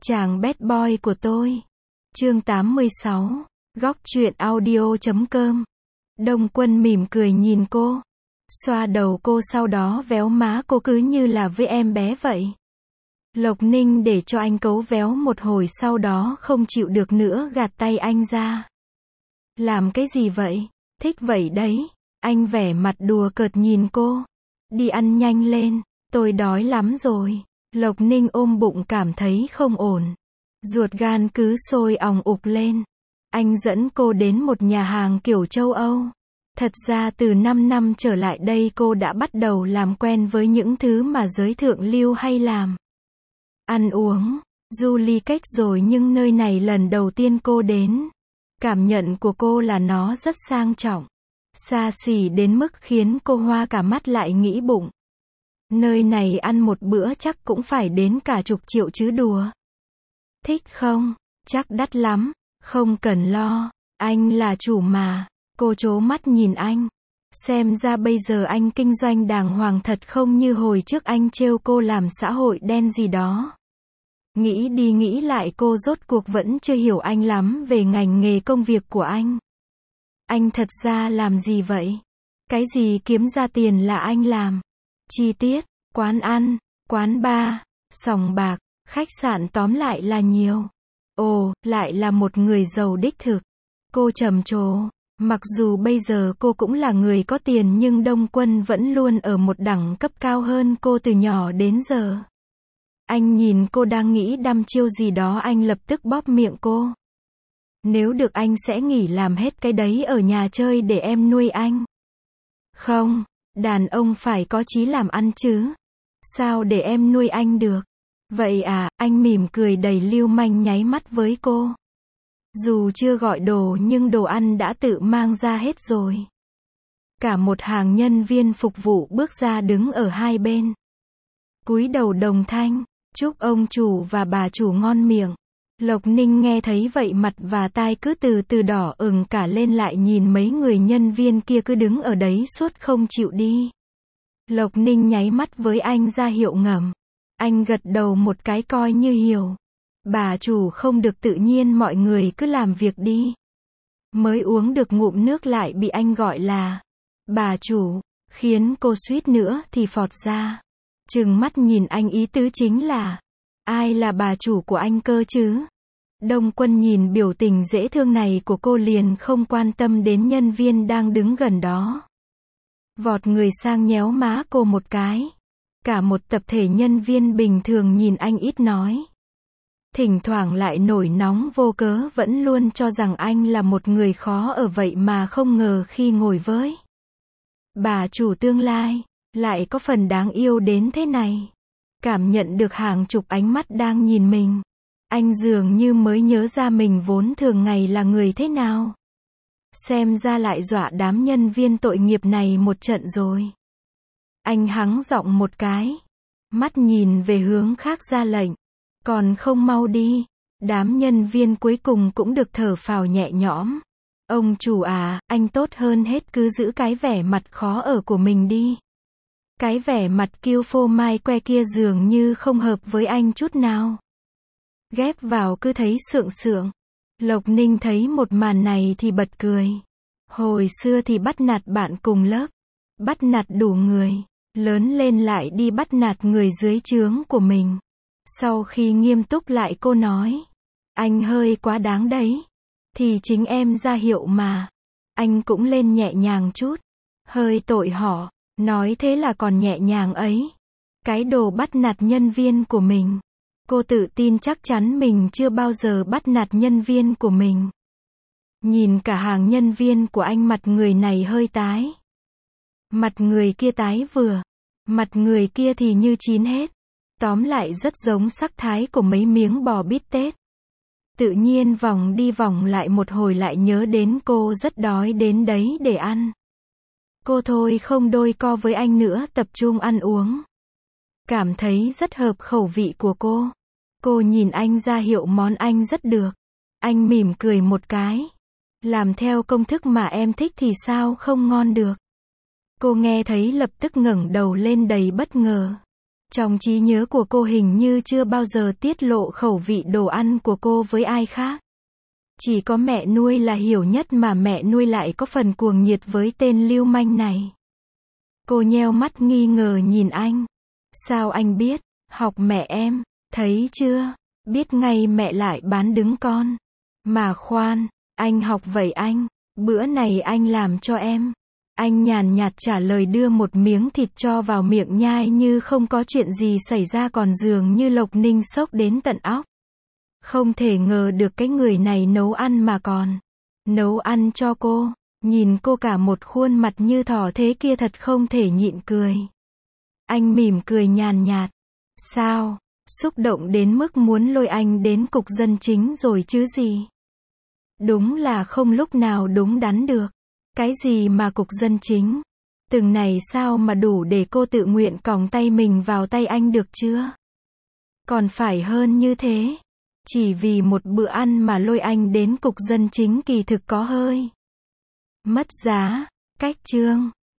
Chàng bad boy của tôi. Chương 86. Góc truyện audio.com. Đông Quân mỉm cười nhìn cô, xoa đầu cô sau đó véo má cô cứ như là với em bé vậy. Lộc Ninh để cho anh cấu véo một hồi sau đó không chịu được nữa gạt tay anh ra. Làm cái gì vậy? Thích vậy đấy. Anh vẻ mặt đùa cợt nhìn cô. Đi ăn nhanh lên, tôi đói lắm rồi. Lộc Ninh ôm bụng cảm thấy không ổn. Ruột gan cứ sôi òng ục lên. Anh dẫn cô đến một nhà hàng kiểu châu Âu. Thật ra từ 5 năm trở lại đây cô đã bắt đầu làm quen với những thứ mà giới thượng lưu hay làm. Ăn uống, du ly cách rồi nhưng nơi này lần đầu tiên cô đến. Cảm nhận của cô là nó rất sang trọng. Xa xỉ đến mức khiến cô hoa cả mắt lại nghĩ bụng. Nơi này ăn một bữa chắc cũng phải đến cả chục triệu chứ đùa. Thích không? Chắc đắt lắm. Không cần lo. Anh là chủ mà. Cô trố mắt nhìn anh. Xem ra bây giờ anh kinh doanh đàng hoàng thật không như hồi trước anh trêu cô làm xã hội đen gì đó. Nghĩ đi nghĩ lại cô rốt cuộc vẫn chưa hiểu anh lắm về ngành nghề công việc của anh. Anh thật ra làm gì vậy? Cái gì kiếm ra tiền là anh làm. Chi tiết, quán ăn, quán bar, sòng bạc, khách sạn tóm lại là nhiều. Ồ, lại là một người giàu đích thực. Cô trầm trồ. Mặc dù bây giờ cô cũng là người có tiền nhưng Đông Quân vẫn luôn ở một đẳng cấp cao hơn cô từ nhỏ đến giờ. Anh nhìn cô đang nghĩ đăm chiêu gì đó anh lập tức bóp miệng cô. Nếu được anh sẽ nghỉ làm hết cái đấy ở nhà chơi để em nuôi anh. Không, đàn ông phải có chí làm ăn chứ. Sao để em nuôi anh được? Vậy à, anh mỉm cười đầy lưu manh nháy mắt với cô. Dù chưa gọi đồ nhưng đồ ăn đã tự mang ra hết rồi. Cả một hàng nhân viên phục vụ bước ra đứng ở hai bên. Cúi đầu đồng thanh, chúc ông chủ và bà chủ ngon miệng. Lộc Ninh nghe thấy vậy mặt và tai cứ từ từ đỏ ửng cả lên lại nhìn mấy người nhân viên kia cứ đứng ở đấy suốt không chịu đi. Lộc Ninh nháy mắt với anh ra hiệu ngầm. Anh gật đầu một cái coi như hiểu. Bà chủ không được tự nhiên mọi người cứ làm việc đi. Mới uống được ngụm nước lại bị anh gọi là bà chủ, khiến cô suýt nữa thì phọt ra. Trừng mắt nhìn anh ý tứ chính là ai là bà chủ của anh cơ chứ? Đông Quân nhìn biểu tình dễ thương này của cô liền không quan tâm đến nhân viên đang đứng gần đó. Vọt người sang nhéo má cô một cái. Cả một tập thể nhân viên bình thường nhìn anh ít nói. Thỉnh thoảng lại nổi nóng vô cớ vẫn luôn cho rằng anh là một người khó ở vậy mà không ngờ khi ngồi với bà chủ tương lai, lại có phần đáng yêu đến thế này. Cảm nhận được hàng chục ánh mắt đang nhìn mình. Anh dường như mới nhớ ra mình vốn thường ngày là người thế nào. Xem ra lại dọa đám nhân viên tội nghiệp này một trận rồi. Anh hắng giọng một cái. Mắt nhìn về hướng khác ra lệnh. Còn không mau đi. Đám nhân viên cuối cùng cũng được thở phào nhẹ nhõm. Ông chủ à, anh tốt hơn hết cứ giữ cái vẻ mặt khó ở của mình đi. Cái vẻ mặt kiêu phô mai que kia dường như không hợp với anh chút nào. Ghép vào cứ thấy sượng sượng. Lộc Ninh thấy một màn này thì bật cười. Hồi xưa thì bắt nạt bạn cùng lớp. Bắt nạt đủ người. Lớn lên lại đi bắt nạt người dưới trướng của mình. Sau khi nghiêm túc lại cô nói. Anh hơi quá đáng đấy. Thì chính em ra hiệu mà. Anh cũng lên nhẹ nhàng chút. Hơi tội họ. Nói thế là còn nhẹ nhàng ấy. Cái đồ bắt nạt nhân viên của mình. Cô tự tin chắc chắn mình chưa bao giờ bắt nạt nhân viên của mình. Nhìn cả hàng nhân viên của anh mặt người này hơi tái. Mặt người kia tái vừa. Mặt người kia thì như chín hết. Tóm lại rất giống sắc thái của mấy miếng bò bít tết. Tự nhiên vòng đi vòng lại một hồi lại nhớ đến cô rất đói đến đấy để ăn. Cô thôi không đôi co với anh nữa tập trung ăn uống. Cảm thấy rất hợp khẩu vị của cô. Cô nhìn anh ra hiệu món anh rất được. Anh mỉm cười một cái. Làm theo công thức mà em thích thì sao không ngon được. Cô nghe thấy lập tức ngẩng đầu lên đầy bất ngờ. Trong trí nhớ của cô hình như chưa bao giờ tiết lộ khẩu vị đồ ăn của cô với ai khác. Chỉ có mẹ nuôi là hiểu nhất mà mẹ nuôi lại có phần cuồng nhiệt với tên lưu manh này. Cô nheo mắt nghi ngờ nhìn anh. Sao anh biết? Học mẹ em, thấy chưa? Biết ngay mẹ lại bán đứng con. Mà khoan, anh học vậy anh, bữa này anh làm cho em. Anh nhàn nhạt trả lời đưa một miếng thịt cho vào miệng nhai như không có chuyện gì xảy ra còn dường như Lộc Ninh sốc đến tận óc. Không thể ngờ được cái người này nấu ăn mà còn nấu ăn cho cô. Nhìn cô cả một khuôn mặt như thỏ thế kia thật không thể nhịn cười. Anh mỉm cười nhàn nhạt. Sao? Xúc động đến mức muốn lôi anh đến cục dân chính rồi chứ gì? Đúng là không lúc nào đúng đắn được. Cái gì mà cục dân chính? Từng này sao mà đủ để cô tự nguyện còng tay mình vào tay anh được chưa? Còn phải hơn như thế. Chỉ vì một bữa ăn mà lôi anh đến cục dân chính kỳ thực có hơi mất giá. Cách chương